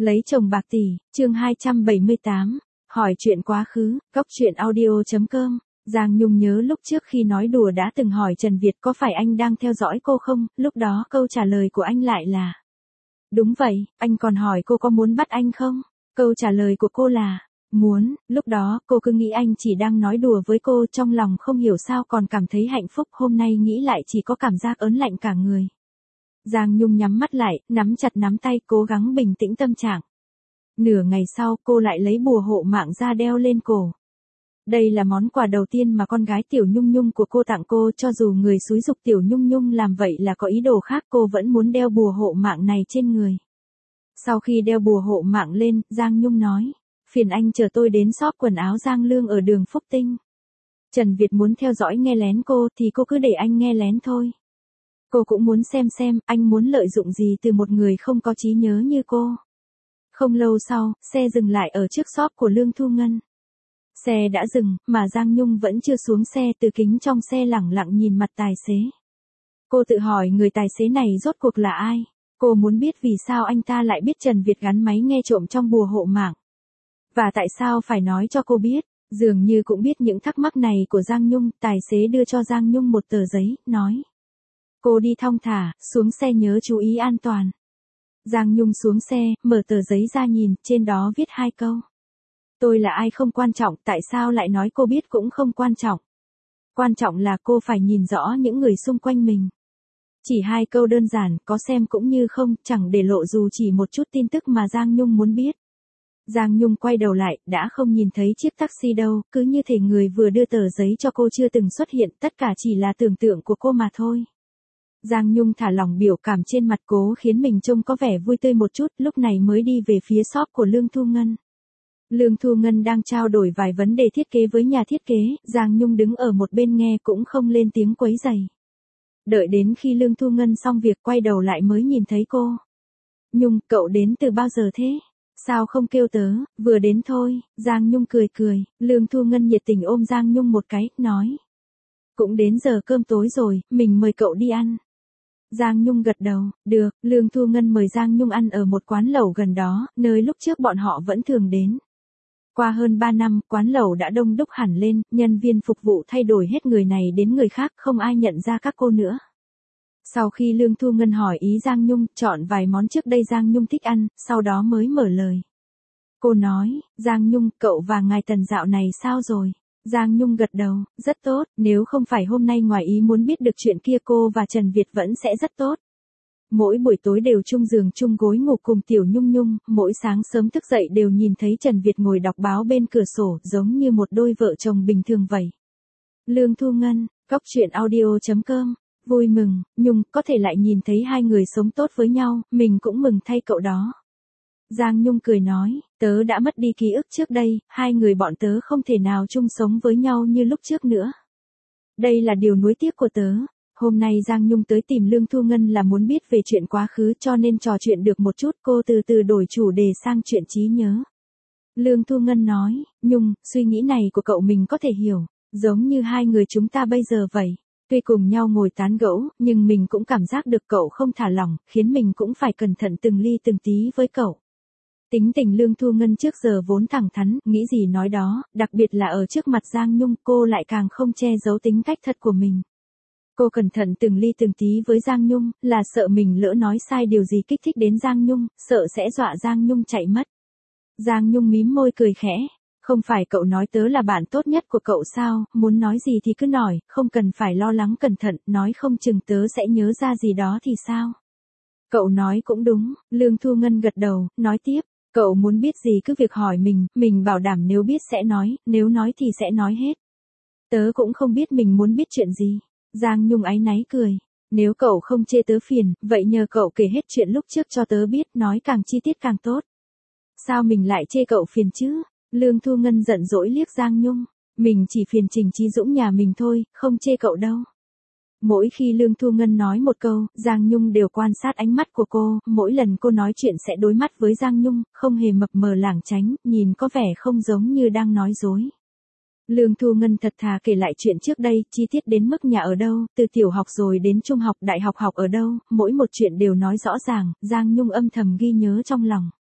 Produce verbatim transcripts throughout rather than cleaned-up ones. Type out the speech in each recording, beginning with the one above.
Lấy chồng bạc tỷ, chương hai trăm bảy mươi tám, hỏi chuyện quá khứ, góc chuyện audio chấm com. Giang Nhung nhớ lúc trước khi nói đùa đã từng hỏi Trần Việt có phải anh đang theo dõi cô không, lúc đó câu trả lời của anh lại là đúng vậy, anh còn hỏi cô có muốn bắt anh không? Câu trả lời của cô là muốn, lúc đó cô cứ nghĩ anh chỉ đang nói đùa với cô, trong lòng không hiểu sao còn cảm thấy hạnh phúc, hôm nay nghĩ lại chỉ có cảm giác ớn lạnh cả người. Giang Nhung nhắm mắt lại, nắm chặt nắm tay, cố gắng bình tĩnh tâm trạng. Nửa ngày sau, cô lại lấy bùa hộ mạng ra đeo lên cổ. Đây là món quà đầu tiên mà con gái Tiểu Nhung Nhung của cô tặng cô, cho dù người xúi giục Tiểu Nhung Nhung làm vậy là có ý đồ khác, cô vẫn muốn đeo bùa hộ mạng này trên người. Sau khi đeo bùa hộ mạng lên, Giang Nhung nói, phiền anh chờ tôi đến shop quần áo Giang Lương ở đường Phúc Tinh. Trần Việt muốn theo dõi nghe lén cô thì cô cứ để anh nghe lén thôi. Cô cũng muốn xem xem anh muốn lợi dụng gì từ một người không có trí nhớ như cô. Không lâu sau, xe dừng lại ở trước shop của Lương Thu Ngân. Xe đã dừng, mà Giang Nhung vẫn chưa xuống xe, từ kính trong xe lẳng lặng nhìn mặt tài xế. Cô tự hỏi người tài xế này rốt cuộc là ai? Cô muốn biết vì sao anh ta lại biết Trần Việt gắn máy nghe trộm trong bùa hộ mạng. Và tại sao phải nói cho cô biết? Dường như cũng biết những thắc mắc này của Giang Nhung, tài xế đưa cho Giang Nhung một tờ giấy, nói. Cô đi thong thả, xuống xe nhớ chú ý an toàn. Giang Nhung xuống xe, mở tờ giấy ra nhìn, trên đó viết hai câu. Tôi là ai không quan trọng, tại sao lại nói cô biết cũng không quan trọng. Quan trọng là cô phải nhìn rõ những người xung quanh mình. Chỉ hai câu đơn giản, có xem cũng như không, chẳng để lộ dù chỉ một chút tin tức mà Giang Nhung muốn biết. Giang Nhung quay đầu lại, đã không nhìn thấy chiếc taxi đâu, cứ như thể người vừa đưa tờ giấy cho cô chưa từng xuất hiện, tất cả chỉ là tưởng tượng của cô mà thôi. Giang Nhung thả lỏng biểu cảm trên mặt, cố khiến mình trông có vẻ vui tươi một chút, lúc này mới đi về phía shop của Lương Thu Ngân. Lương Thu Ngân đang trao đổi vài vấn đề thiết kế với nhà thiết kế, Giang Nhung đứng ở một bên nghe cũng không lên tiếng quấy rầy. Đợi đến khi Lương Thu Ngân xong việc quay đầu lại mới nhìn thấy cô. Nhung, cậu đến từ bao giờ thế? Sao không kêu tớ, vừa đến thôi. Giang Nhung cười cười, Lương Thu Ngân nhiệt tình ôm Giang Nhung một cái, nói. Cũng đến giờ cơm tối rồi, mình mời cậu đi ăn. Giang Nhung gật đầu, được, Lương Thu Ngân mời Giang Nhung ăn ở một quán lẩu gần đó, nơi lúc trước bọn họ vẫn thường đến. Qua hơn ba năm, quán lẩu đã đông đúc hẳn lên, nhân viên phục vụ thay đổi hết người này đến người khác, không ai nhận ra các cô nữa. Sau khi Lương Thu Ngân hỏi ý Giang Nhung, chọn vài món trước đây Giang Nhung thích ăn, sau đó mới mở lời. Cô nói, Giang Nhung, cậu và ngài Tần dạo này sao rồi? Giang Nhung gật đầu, rất tốt, nếu không phải hôm nay ngoài ý muốn biết được chuyện kia cô và Trần Việt vẫn sẽ rất tốt. Mỗi buổi tối đều chung giường chung gối ngủ cùng Tiểu Nhung Nhung, mỗi sáng sớm thức dậy đều nhìn thấy Trần Việt ngồi đọc báo bên cửa sổ, giống như một đôi vợ chồng bình thường vậy. Lương Thu Ngân, góc chuyện audio chấm com, vui mừng, Nhung, có thể lại nhìn thấy hai người sống tốt với nhau, mình cũng mừng thay cậu đó. Giang Nhung cười nói, tớ đã mất đi ký ức trước đây, hai người bọn tớ không thể nào chung sống với nhau như lúc trước nữa. Đây là điều nuối tiếc của tớ. Hôm nay Giang Nhung tới tìm Lương Thu Ngân là muốn biết về chuyện quá khứ, cho nên trò chuyện được một chút, cô từ từ đổi chủ đề sang chuyện trí nhớ. Lương Thu Ngân nói, Nhung, suy nghĩ này của cậu mình có thể hiểu, giống như hai người chúng ta bây giờ vậy. Tuy cùng nhau ngồi tán gẫu, nhưng mình cũng cảm giác được cậu không thả lỏng, khiến mình cũng phải cẩn thận từng ly từng tí với cậu. Tính tình Lương Thu Ngân trước giờ vốn thẳng thắn, nghĩ gì nói đó, đặc biệt là ở trước mặt Giang Nhung, cô lại càng không che giấu tính cách thật của mình. Cô cẩn thận từng ly từng tí với Giang Nhung, là sợ mình lỡ nói sai điều gì kích thích đến Giang Nhung, sợ sẽ dọa Giang Nhung chạy mất. Giang Nhung mím môi cười khẽ, không phải cậu nói tớ là bạn tốt nhất của cậu sao, muốn nói gì thì cứ nói, không cần phải lo lắng cẩn thận, nói không chừng tớ sẽ nhớ ra gì đó thì sao. Cậu nói cũng đúng, Lương Thu Ngân gật đầu, nói tiếp, cậu muốn biết gì cứ việc hỏi mình, mình bảo đảm nếu biết sẽ nói, nếu nói thì sẽ nói hết. Tớ cũng không biết mình muốn biết chuyện gì. Giang Nhung áy náy cười. Nếu cậu không chê tớ phiền, vậy nhờ cậu kể hết chuyện lúc trước cho tớ biết, nói càng chi tiết càng tốt. Sao mình lại chê cậu phiền chứ? Lương Thu Ngân giận dỗi liếc Giang Nhung. Mình chỉ phiền Trình Chí Dũng nhà mình thôi, không chê cậu đâu. Mỗi khi Lương Thu Ngân nói một câu, Giang Nhung đều quan sát ánh mắt của cô, mỗi lần cô nói chuyện sẽ đối mắt với Giang Nhung, không hề mập mờ lảng tránh, nhìn có vẻ không giống như đang nói dối. Lương Thu Ngân thật thà kể lại chuyện trước đây, chi tiết đến mức nhà ở đâu, từ tiểu học rồi đến trung học, đại học học ở đâu, mỗi một chuyện đều nói rõ ràng, Giang Nhung âm thầm ghi nhớ trong lòng.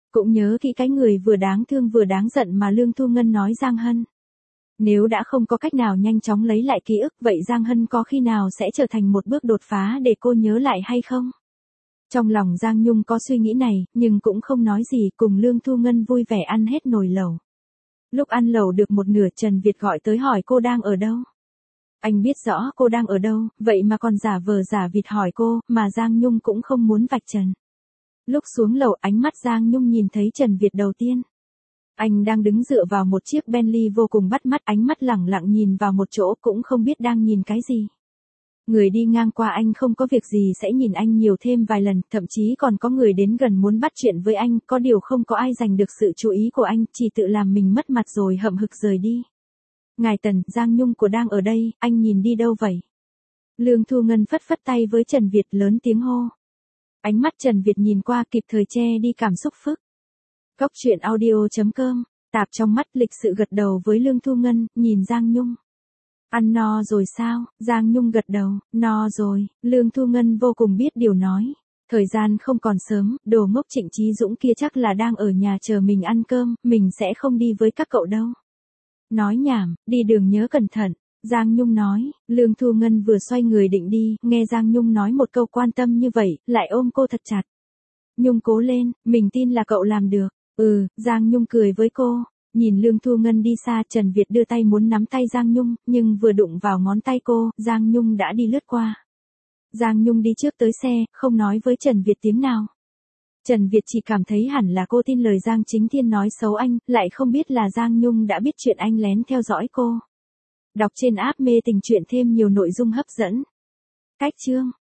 Cũng nhớ kỹ cái người vừa đáng thương vừa đáng giận mà Lương Thu Ngân nói Giang Hân. Nếu đã không có cách nào nhanh chóng lấy lại ký ức, vậy Giang Hân có khi nào sẽ trở thành một bước đột phá để cô nhớ lại hay không? Trong lòng Giang Nhung có suy nghĩ này, nhưng cũng không nói gì, cùng Lương Thu Ngân vui vẻ ăn hết nồi lẩu. Lúc ăn lẩu được một nửa, Trần Việt gọi tới hỏi cô đang ở đâu. Anh biết rõ cô đang ở đâu, vậy mà còn giả vờ giả vịt hỏi cô, mà Giang Nhung cũng không muốn vạch trần. Lúc xuống lầu, ánh mắt Giang Nhung nhìn thấy Trần Việt đầu tiên. Anh đang đứng dựa vào một chiếc Bentley vô cùng bắt mắt, ánh mắt lẳng lặng nhìn vào một chỗ, cũng không biết đang nhìn cái gì. Người đi ngang qua anh không có việc gì sẽ nhìn anh nhiều thêm vài lần, thậm chí còn có người đến gần muốn bắt chuyện với anh, có điều không có ai giành được sự chú ý của anh, chỉ tự làm mình mất mặt rồi hậm hực rời đi. Ngài Tần, Giang Nhung của đang ở đây, anh nhìn đi đâu vậy? Lương Thu Ngân phất phất tay với Trần Việt lớn tiếng hô. Ánh mắt Trần Việt nhìn qua kịp thời che đi cảm xúc phức. Cốc truyện audio chấm com, tạp trong mắt lịch sự gật đầu với Lương Thu Ngân, nhìn Giang Nhung. Ăn no rồi sao? Giang Nhung gật đầu, no rồi. Lương Thu Ngân vô cùng biết điều nói. Thời gian không còn sớm, đồ ngốc Trịnh Chí Dũng kia chắc là đang ở nhà chờ mình ăn cơm, mình sẽ không đi với các cậu đâu. Nói nhảm, đi đường nhớ cẩn thận. Giang Nhung nói. Lương Thu Ngân vừa xoay người định đi, nghe Giang Nhung nói một câu quan tâm như vậy, lại ôm cô thật chặt. Nhung cố lên, mình tin là cậu làm được. Ừ, Giang Nhung cười với cô. Nhìn Lương Thu Ngân đi xa, Trần Việt đưa tay muốn nắm tay Giang Nhung, nhưng vừa đụng vào ngón tay cô, Giang Nhung đã đi lướt qua. Giang Nhung đi trước tới xe, không nói với Trần Việt tiếng nào. Trần Việt chỉ cảm thấy hẳn là cô tin lời Giang Chính Thiên nói xấu anh, lại không biết là Giang Nhung đã biết chuyện anh lén theo dõi cô. Đọc trên app Mê Tình Truyện thêm nhiều nội dung hấp dẫn. Cách chương